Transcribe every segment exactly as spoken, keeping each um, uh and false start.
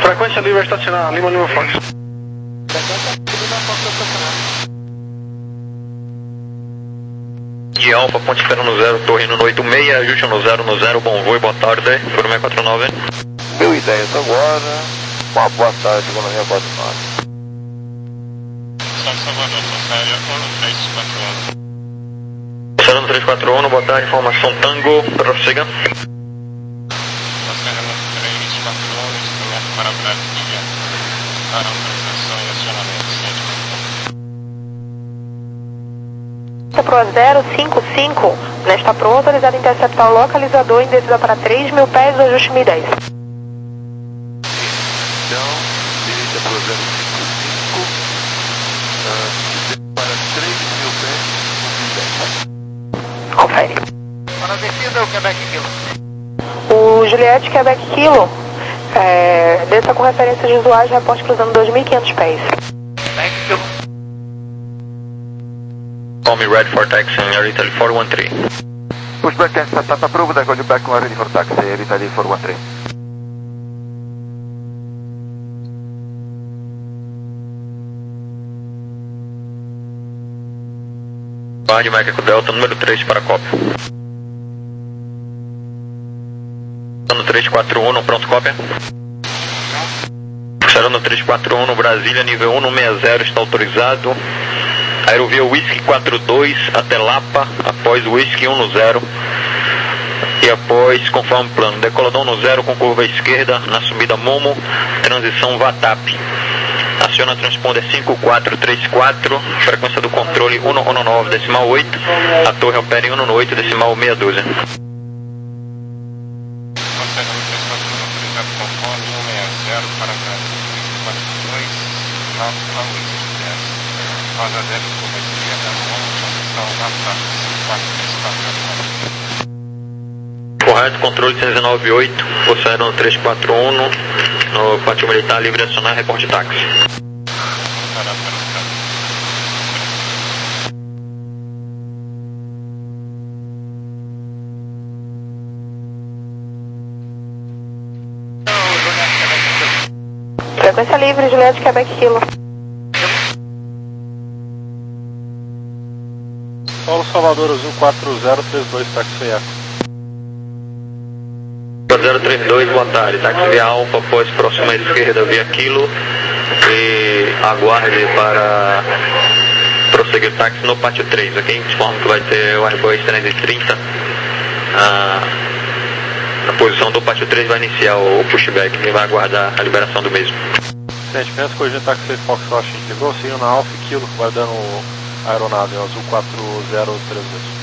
Frequência livre a estacionar, Lima Lima Fox. De Alfa, ponte espera no zero, torre no oito seis, ajuste no zero no zero, bom voo e boa tarde, por seis quatro nove. Mil e dez agora, uma boa tarde, economia quatro nove. São Salvador, Rosário, três quatro um. Rosário três quatro um, boa tarde, informação Tango, prossiga. Rosário três quatro um, instrumento para Brasília, para autorização e acionamento, ciente Pro zero cinco cinco, nesta Pro autorizado a interceptar o localizador em descida para três mil pés, ajuste mil e dez. Então, direita para o zero cinco cinco, uh, para três mil pés, mil e dez. Confere. Para a descida, o Quebec Kilo. O Juliette Quebec Kilo, é, desça com referência de usuário, reporte cruzando dois mil e quinhentos pés. Quebec Kilo. Call me ready for taxi, Air Italy four one three. Pushback and start approved, I call you back when ready for taxi, Air Italy four one three. Guarde Mexico Delta, número três para cópia. No três quatro um, pronto, cópia. No três quatro um, Brasília, nível um seis zero, está autorizado. Aerovia Whisky quatro dois até Lapa, após Whisky um zero. E após, conforme plano, decoladão no zero com curva esquerda, na subida Momo, transição Vatap. Aciona transponder cinco quatro três quatro, frequência do controle um um nove decimal oito, a torre opera em um um oito decimal meia dúzia. Rosário três quatro um, autorizado conforme um seis zero para Brasília, três quatro dois, Lapa, Whisky dez. Rosa deve curva esquerda, Momo, transição Vatap, quatro três quatro. Correto, controle seiscentos e noventa e oito, Força Aérea no três quatro um, no pátio militar livre acionar, reporte táxi. Frequência livre, Juliette Quebec Kilo. Paulo Salvador Azul quatro zero três dois, táxi Eco. zero três dois, boa tarde, táxi via Alfa, após próxima esquerda via Kilo e aguarde para prosseguir táxi no pátio três, ok? Informo que vai ter o Airbus trezentos e trinta, a, a posição do pátio três vai iniciar o pushback e vai aguardar a liberação do mesmo. Gente, pensa que hoje o táxi Foxtrot integrou, seguindo na Alfa e Kilo, guardando a aeronave, o Azul quatro zero três dois.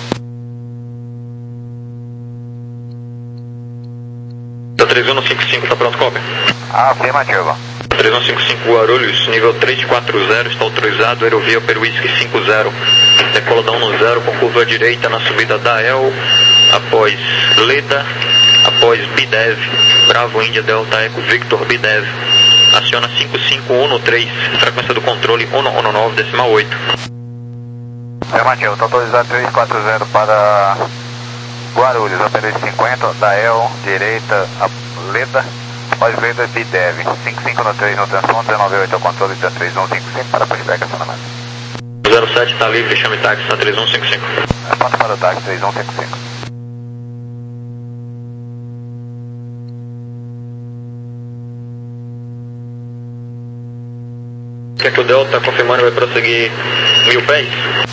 três um cinco cinco, está pronto, cópia? Afirmativo. três um cinco cinco Guarulhos, nível três quatro zero, está autorizado, aerovia Peruísque cinco zero, decoladão no zero com curva direita na subida da El, após Leda, após Bidev, Bravo Índia Delta Eco Victor Bidev, aciona cinco cinco um três, frequência do controle um um nove decimal oito. Afirmativo, está autorizado três quatro zero para Guarulhos, operante cinquenta, da El, direita, a Leda, após Leda, Bidev, cinco cinco no três no transponder, dezenove oito ao controle da três um cinco cinco para pushback acionamento. zero sete está livre, chame táxi na três um cinco cinco. Ponto para o táxi três um cinco cinco. Quer que o Delta está confirmando vai prosseguir mil pés?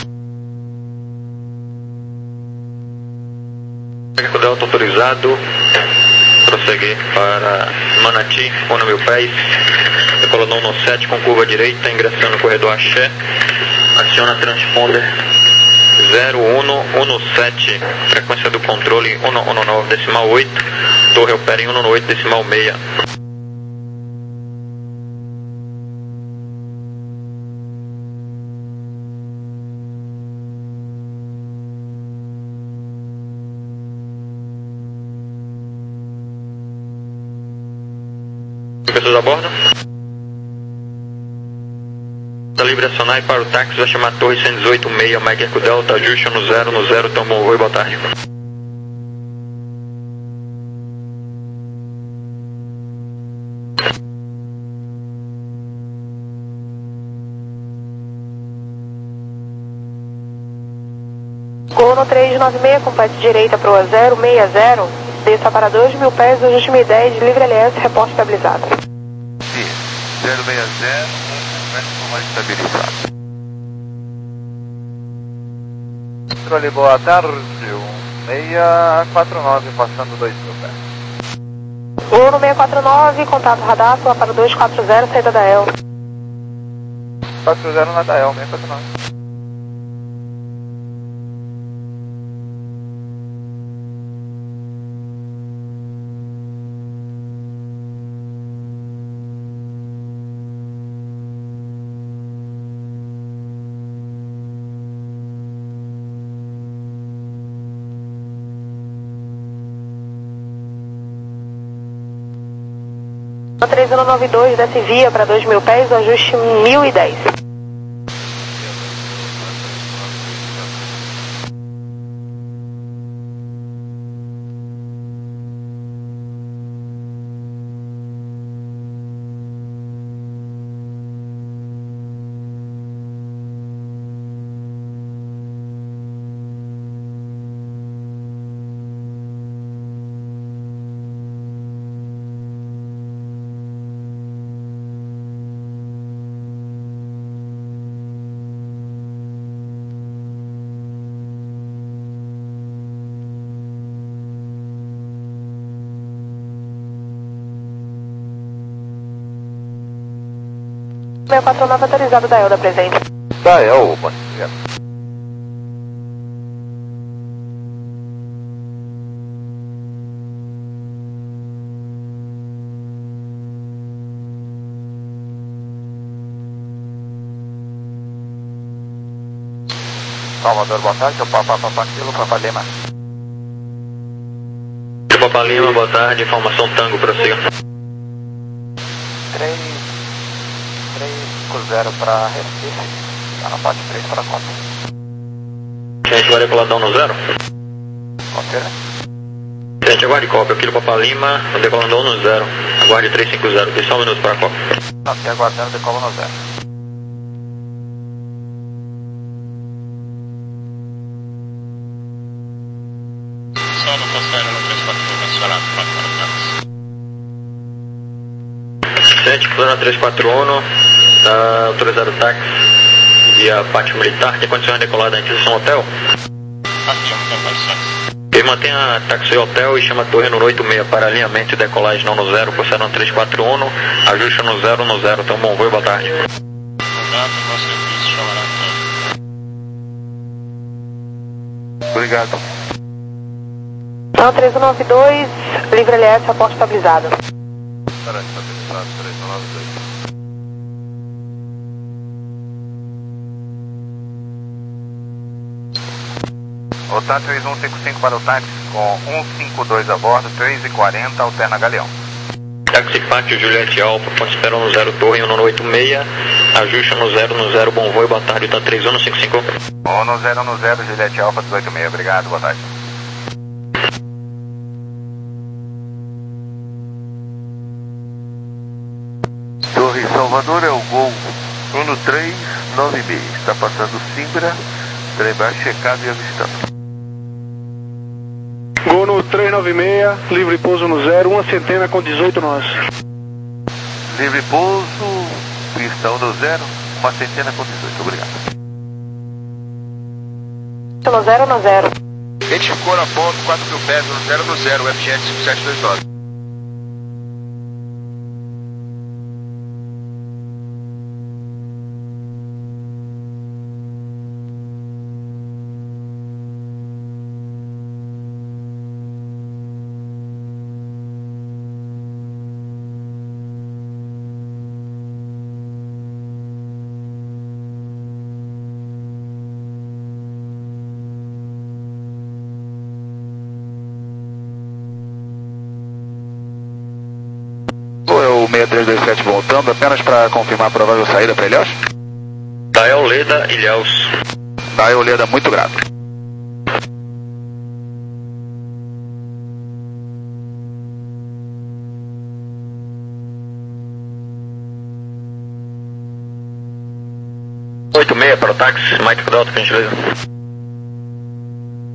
Quer que o Delta autorizado prosseguir para Manati, um mil pés, decoladão no sete com curva direita, ingressando no corredor Axé, aciona transponder zero um um sete, frequência do controle um um nove decimal oito, torre opera em um um oito decimal seis. Pessoas a bordo? Está livre acionar e para o táxi vai chamar a torre cento e dezoito seis, Mike Eco Delta, ajuste no zero, no zero, então bom voo e boa tarde. Gono três nove seis, complete direita para o zero seis zero, desça para dois mil pés, ajuste mil e dez, livre L S, reporte estabilizado. Sim, zero seis zero, mais estabilizado. Controle, boa tarde, um seis quatro nove, passando dois mil pés. Gono seis quatro nove, contato radar, para dois quatro zero, saída da E L. quatro zero na da E L, seis quatro nove. três zero nove dois, desce via para dois mil pés, ajuste mil e dez. seis quatro nove autorizado da E L da presente. Da E L, bom. Salvador, boa tarde, o Papa Papa Kilo, Papa Lima. Papa Lima, boa tarde, informação Tango, prossiga. três cinco zero para Recife, tá na parte três para a Copa. Gente, vai decoladão no zero? Confira. Gente, aguarde cópia, Kilo Papa Lima, decoladão no zero. Aguarde três cinco zero, tem só um minuto para a Copa. Não, aqui aguardando, decola no zero. Solo costeiro no três quatro um, mencionado para Caracas. Gente, plano três quatro um, tá autorizado o táxi e a parte militar, tem condições de decolar da instituição hotel? Aqui, não tem condições. E mantenha táxi hotel e chama a torre no oito seis para alinhamento e decolagem não no zero, Poseidon três quatro um, ajuste no zero no zero, então bom voo, boa tarde. Obrigado, bom serviço, chamará a Obrigado. Então, três nove dois, livre L S, reporte estabilizado. Espera aí, estabilizado, três nove dois. O T A três um cinco cinco para o táxi com um cinco dois a bordo, três e quarenta, alterna Galeão. Táxi Pátio Juliette Alfa, ponto espera no zero, torre um no oito seis, ajuste no zero no zero, bom voo, boa tarde, tá três um no cinco cinco. um no zero no zero, Juliette Alfa dezoito seis, obrigado, boa tarde. Torre Salvador é o Gol um no três nove seis, está passando Simbra, trem baixo checado e avistado. Gono três nove seis, livre pouso no zero, uma centena com dezoito nós. Livre pouso, pista um no zero, uma centena com dezoito, obrigado. No zero no zero. Identificou na ponta, quatro mil pés, no zero no zero, F Jet cinco sete dois nove. seis três dois sete voltando, apenas para confirmar a provável saída para Ilhéus? Dael Leda, Ilhéus. Dael Leda, muito grato. oito seis para o táxi, Mike Delta, por gentileza.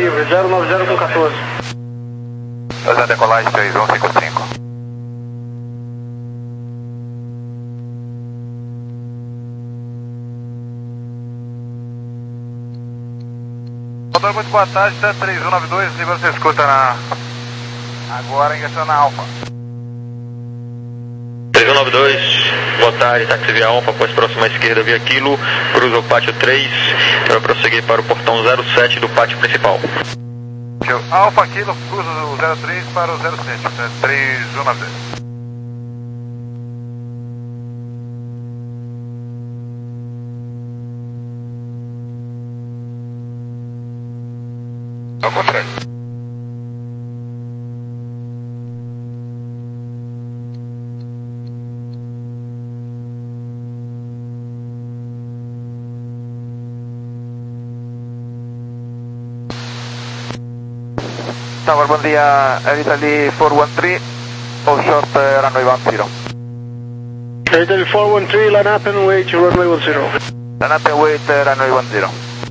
livre, zero nove zero com quatorze. Fazendo decolagem três um cinco cinco. Motor, muito boa tarde, TAN três um nove dois, e você escuta na... agora ingressando na Alfa. três um nove dois, boa tarde, táxi via Alfa, após próxima à esquerda via Kilo, cruza o pátio três, para prosseguir para o portão zero sete do pátio principal. Alfa Kilo, cruza o zero três para o zero sete, três um nove dois. Ao contrário. Tower, bom dia, Italy four one three, all short uh, runway one zero. Italy four one three, line up and wait, runway one zero. Line up and wait, uh, runway one zero.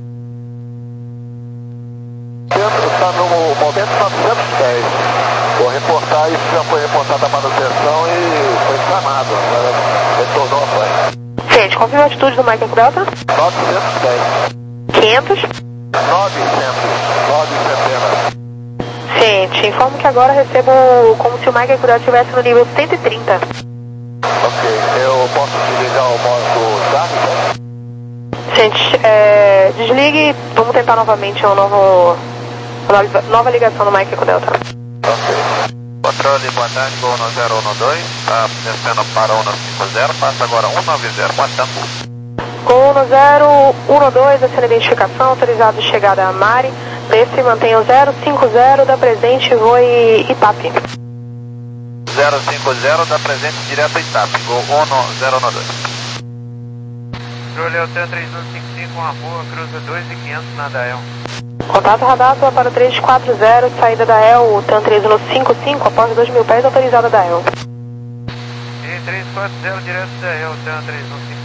Está no momento novecentos e dez. Vou reportar, isso já foi reportado a manutenção e foi inflamado. Agora retornou a plane. Gente, confirma a altitude do Mike Delta? novecentos e dez. quinhentos? novecentos. nove centenas. Gente, informo que agora recebo como se o Mike Delta estivesse no nível cento e trinta. Ok, eu posso desligar o modo charge? Gente, é, desligue, vamos tentar novamente uma novo, uma nova ligação no Mike Delta. Ok. Controle, boa tarde, Gol um zero um dois, está descendo para um cinco zero, passa agora um nove zero, Guatambu. Gol um zero um dois, essa é a identificação, autorizado de chegada a Mari, desce e mantenha o zero cinco zero da presente, voe Itape. zero cinco zero da presente, direto a Itape, Gol um zero um dois. Controle, TAN três um cinco cinco, uma boa, cruza dois mil e quinhentos na Dael. Contato radar para o três quatro zero, saída da E L, TAN três um cinco cinco, após dois mil pés, autorizada da E L. E três quatro zero, direto da E L, TAN três um cinco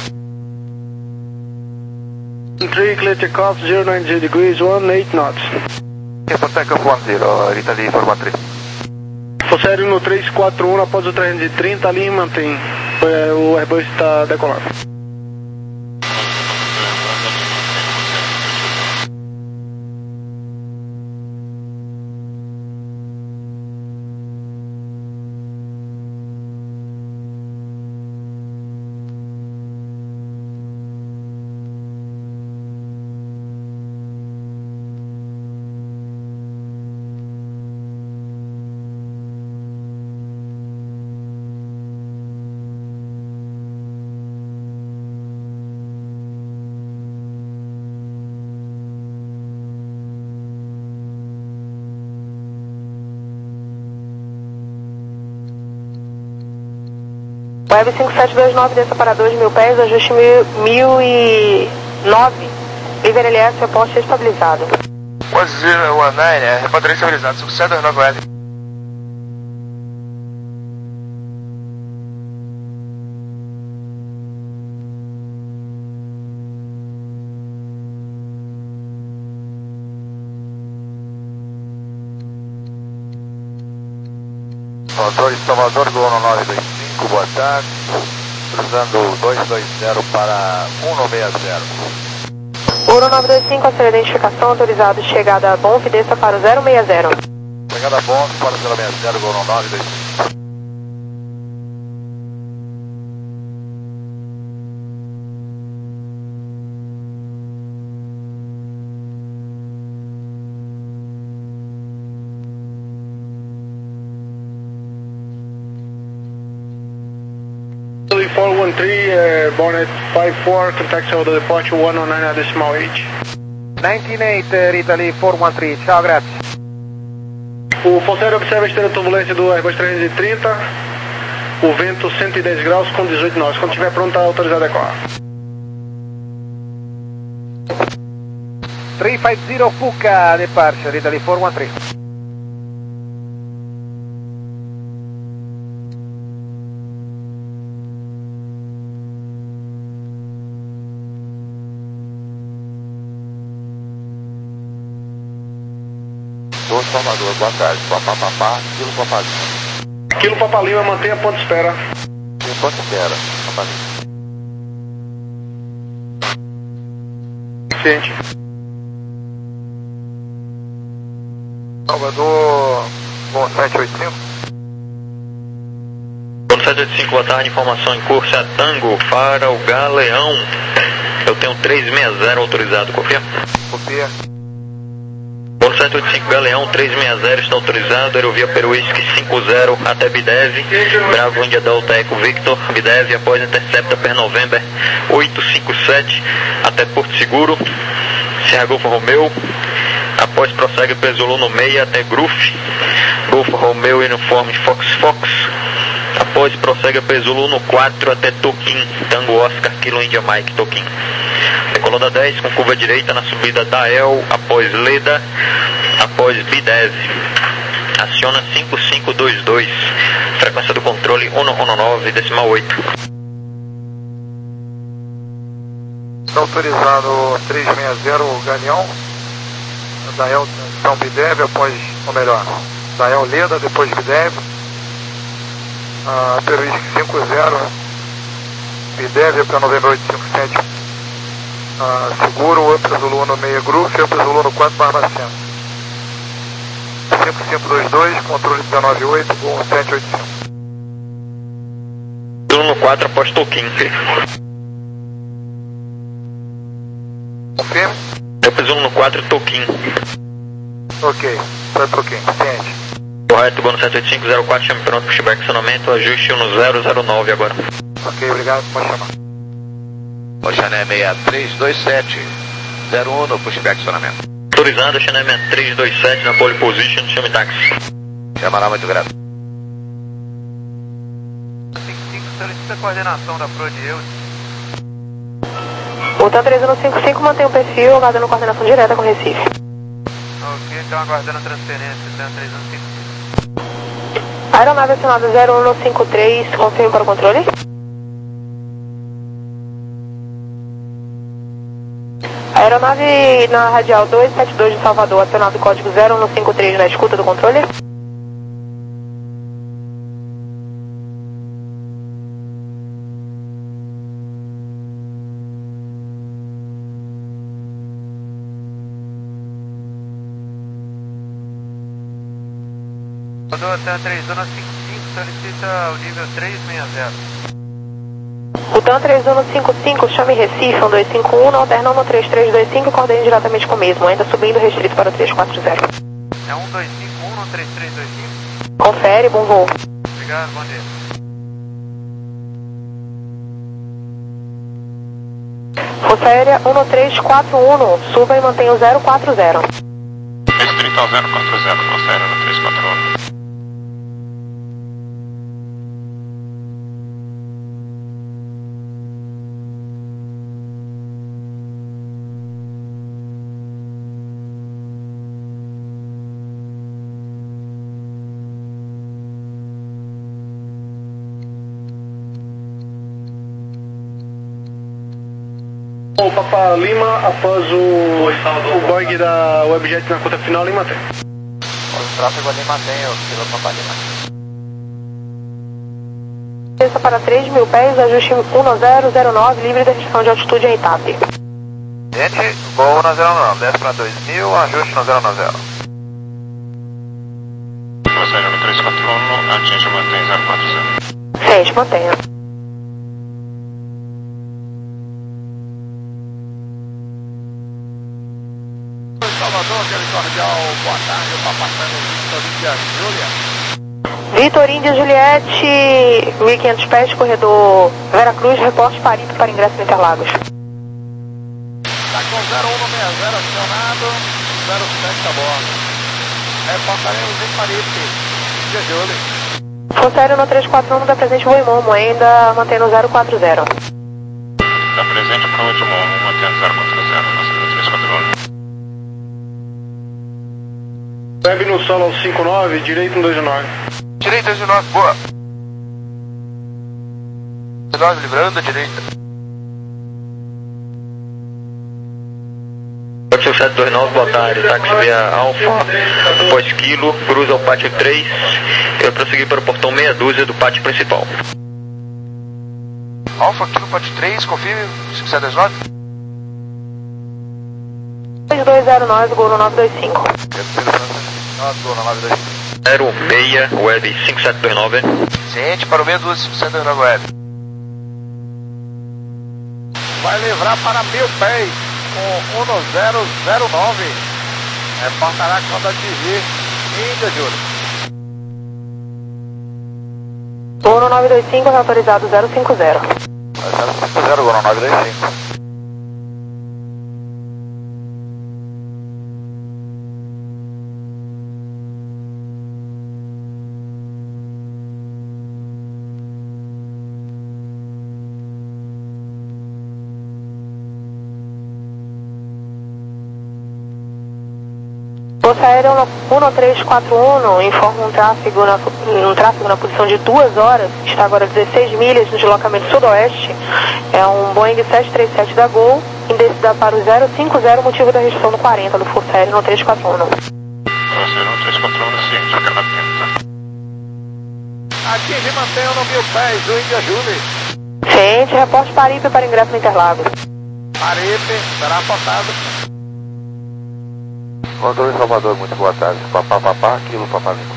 cinco. three, clear takeoff, zero nine zero degrees, one eight knots. For takeoff one zero, Italy four one three. Sério no três quatro um, após o trezentos e trinta, ali mantém. É, o Airbus está decolando. Web cinco sete dois nove, desça para dois mil pés, ajuste mil e nove. River L S, reporte estabilizado. one zero one nine, é, reporte estabilizado, cinco sete dois nove Web. Controle Salvador, Gol um nove dois cinco, boa tarde. Cruzando dois dois zero para um nove zero. um nove dois cinco, a sua identificação, autorizado de chegada a Bonf, desça para o zero seis zero. Chegada a Bonf para o zero seis zero, Gol um nove dois cinco. four one three, uh, Bonnet five four, contact the departure one oh nine at decimal H. nove oito, Italy four one three, tchau, graças. O Fonseca observa a esteira turbulência do Airbus trezentos e trinta, o vento cento e dez graus com dezoito nós. Quando estiver pronto, está autorizado a decolar. three five zero, Fuca, departure, Italy four one three. Salvador, Salvador, boa tarde. Papá, papá, Quilo Papá Lima. Quilo Papá Lima, mantenha ponto de espera. Quilo Ponto de espera, Papá Lima. Ciente. Salvador, bom sete oito cinco. Bom sete oito cinco, boa tarde, informação em curso é Tango para o Galeão. Eu tenho três seis zero autorizado, confia? Confia. Bom sete oito cinco, Galeão, três seis zero está autorizado, aerovia Peruísque cinco zero até Bidev, Bravo India Delta Eco Victor, Bidev, após Intercepta per November oito cinco sete até Porto Seguro, Serra Golfo Romeu, após prossegue Zulu no meio até Gruf, Golfo Romeu Uniforme Fox Fox, após prossegue Zulu no quatro até Toquim, Tango Oscar, Kilo India Mike, Toquim. Decolando a dez com curva direita na subida da El, após Leda, após Bidev. Aciona cinco cinco dois dois, frequência do controle um nove decimal oito. Está autorizado três seis zero Galeão, da El São Bidev, após, ou melhor, da El Leda, depois Bidev. Uh, Peruísque cinco zero, Bidev para Novembro oito cinco sete. Uh, seguro, Up Zulu no meio Groove, Up Zulu no quatro Barbacena. cinco cinco dois dois, controle dezenove oito, Gol sete oito cinco. Zulu no quatro após Toquim. Confirme? Up Zulu no quatro, Toquim. Ok, para Toquim, ciente. Correto, Bono sete oito cinco zero quatro, chame pronto para pushback acionamento, ajuste um zero zero nove agora. Ok, obrigado, pode chamar. Oxané seis três dois sete zero um no pushback acionamento. Autorizado, Oxané seis três dois sete na pole position, chame táxi. Chama lá, muito grato. cinco cinco solicita a coordenação da Pro de Eudes. O TAM três um cinco cinco mantém o perfil, aguardando coordenação direta com Recife. Ok, então aguardando a transferência, TAM três um cinco cinco. Aeronave acionada zero um cinco três, confirme para o controle. Aeronave na radial dois sete dois de Salvador, acionado código zero um cinco três na escuta do controle. Salvador, TAM três um cinco cinco, solicita o nível três seis zero. O TAM três um cinco cinco, chame Recife, um dois cinco um, alternando no três três dois cinco e coordene diretamente com o mesmo, ainda subindo restrito para o três quatro zero. É um dois cinco um no três três dois cinco? Confere, bom voo. Obrigado, bom dia. Força Aérea um três quatro um, suba e mantenha o zero quatro zero. Restrito ao zero quatro zero, Força Aérea no três quatro um. O Papa Lima, após o, o Boeing da Webjet na conta final, Lima tem. O tráfego ali mantém o Kilo Papa Lima. Desça para três mil pés, ajuste um zero zero nove, livre da restrição de altitude em Itape. Gente, Gol um zero nove, desce para dois mil, ajuste no zero nove zero. Força Aérea no três quatro um, atinge e mantém zero quatro zero. Sente, mantenha. Salvador, aquele cordial, boa tarde, eu estou passando o Vitor Índia Júlia. Vitor Índia Juliette, mil e quinhentos pés, corredor Veracruz, reporte Paripe para ingresso no Interlagos. Está com zero um seis zero acionado, zero sete a bordo. Reportaremos em Paripe, Índia Júlia. Força Aérea no três quatro um da presente Boimomo, ainda mantendo zero quatro zero. Da presente para o último, mantendo zero quatro zero, na saída três quatro um. Web no solo cinco nove, direito no dois nove. Direita dois nove, boa. dois nove, livrando a direita. Pode ser sete dois nove, boa tarde, táxi via Alfa, após quilo, cruza o pátio três, eu prossegui para o portão meia dúzia do pátio principal. Alfa, quilo, pátio três, confirme, cinco sete dois nove. dois dois zero nove, Gol no nove dois cinco. zero seis, web cinco sete dois nove. Ciente para o meia dúzia, cinco sete dois nove, web. Vai livrar para mil pés com um zero zero nove. Reportará quando atingir Índia, Júlio. Gol no nove dois cinco, autorizado zero cinco zero. zero cinco zero, Gol no nove dois cinco. Força Aérea um três quatro um informa um tráfego, na, um tráfego na posição de duas horas, está agora a dezesseis milhas no deslocamento sudoeste. É um Boeing sete três sete da Gol, em descida para o zero cinco zero, motivo da restrição no quarenta do Força Aérea um três quatro um. Força Aérea um três quatro um, ciente, acabamento. Atinge e mantenha no mil pés, o Índia Júlio. Ciente, reporte Paripe para ingresso no Interlagos. Paripe, será apontado. Controle Salvador, muito boa tarde. Papá, papá, quilo, papá, Vitor.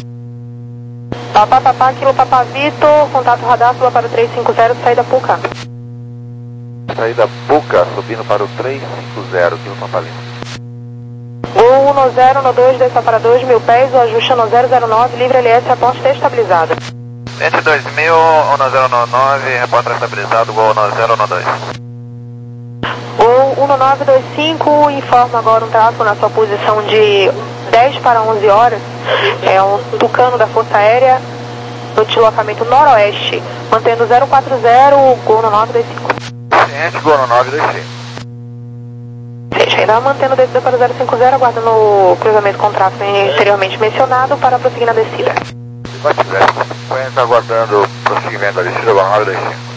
Papá, papá, quilo, papá, Vitor, contato radar, pula para o três cinco zero, saída Puca. Saída Puca, subindo para o três cinco zero, quilo, papá, Vitor. Gol um zero um dois, desça para dois mil pés, o ajuste no zero zero nove, livre L S, aposta estabilizada. vinte e dois mil, um zero nove, repórter estabilizado, Gol um zero um dois. O um nove dois cinco informa agora um tráfego na sua posição de dez para onze horas. É um Tucano da Força Aérea no deslocamento noroeste, mantendo zero quatro zero, Gol no nove dois cinco. Ciente, Gol no nove dois cinco. Ciente, ainda mantendo descida para o zero cinco zero, aguardando o cruzamento com o tráfego anteriormente mencionado para prosseguir na descida. Se tiver cinquenta, aguardando o prosseguimento da descida, Gol no nove dois cinco.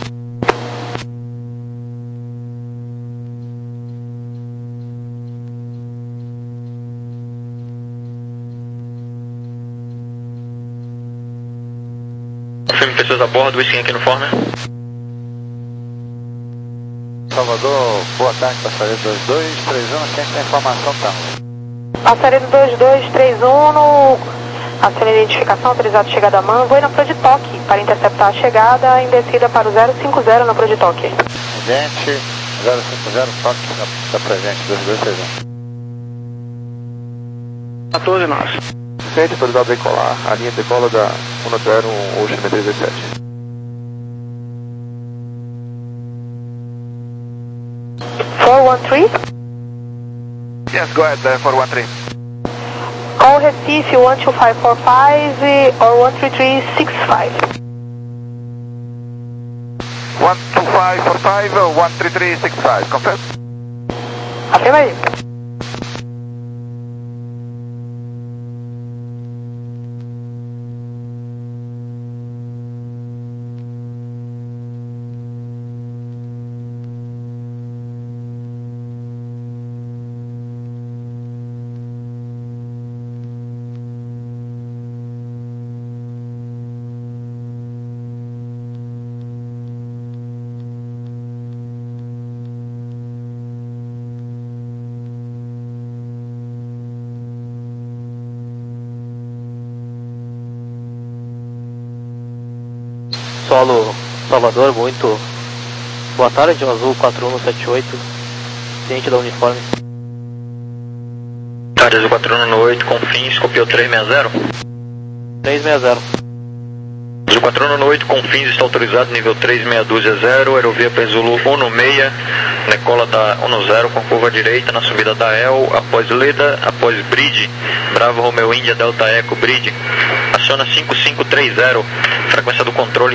Confirme pessoas a bordo, whisky aqui no forma. Salvador, boa tarde, passageiro dois dois três um, ciente da informação, tá? Passageiro dois dois três um, no... aciona a identificação, autorizado chegada a man, voe na Proditoque para interceptar a chegada em descida para o zero cinco zero na Proditoque. Gente, zero cinco zero, toque, está presente, dois dois três um. quatorze nove. Ciente, autorizado decolar, a linha decola da um zero um, Ocean três dois sete. four one three. Yes, go ahead, uh, four one three. Call Recife one two five four five or one three three six five. one two five four five or one three three six five, confirm? Afirma aí. Solo Salvador, muito boa tarde, Azul quatro um sete oito, ciente da uniforme. Tarde, Azul quatro um oito, confins, copiou três seis zero. três seis zero. Azul quatro um oito, confins, está autorizado, nível três seis dois zero, aerovia para Zulu um seis, decola da um zero com curva direita na subida da E L, após Leda, após Bridge, Bravo Romeo Índia Delta Eco Bridge, aciona cinco cinco três zero, frequência do controle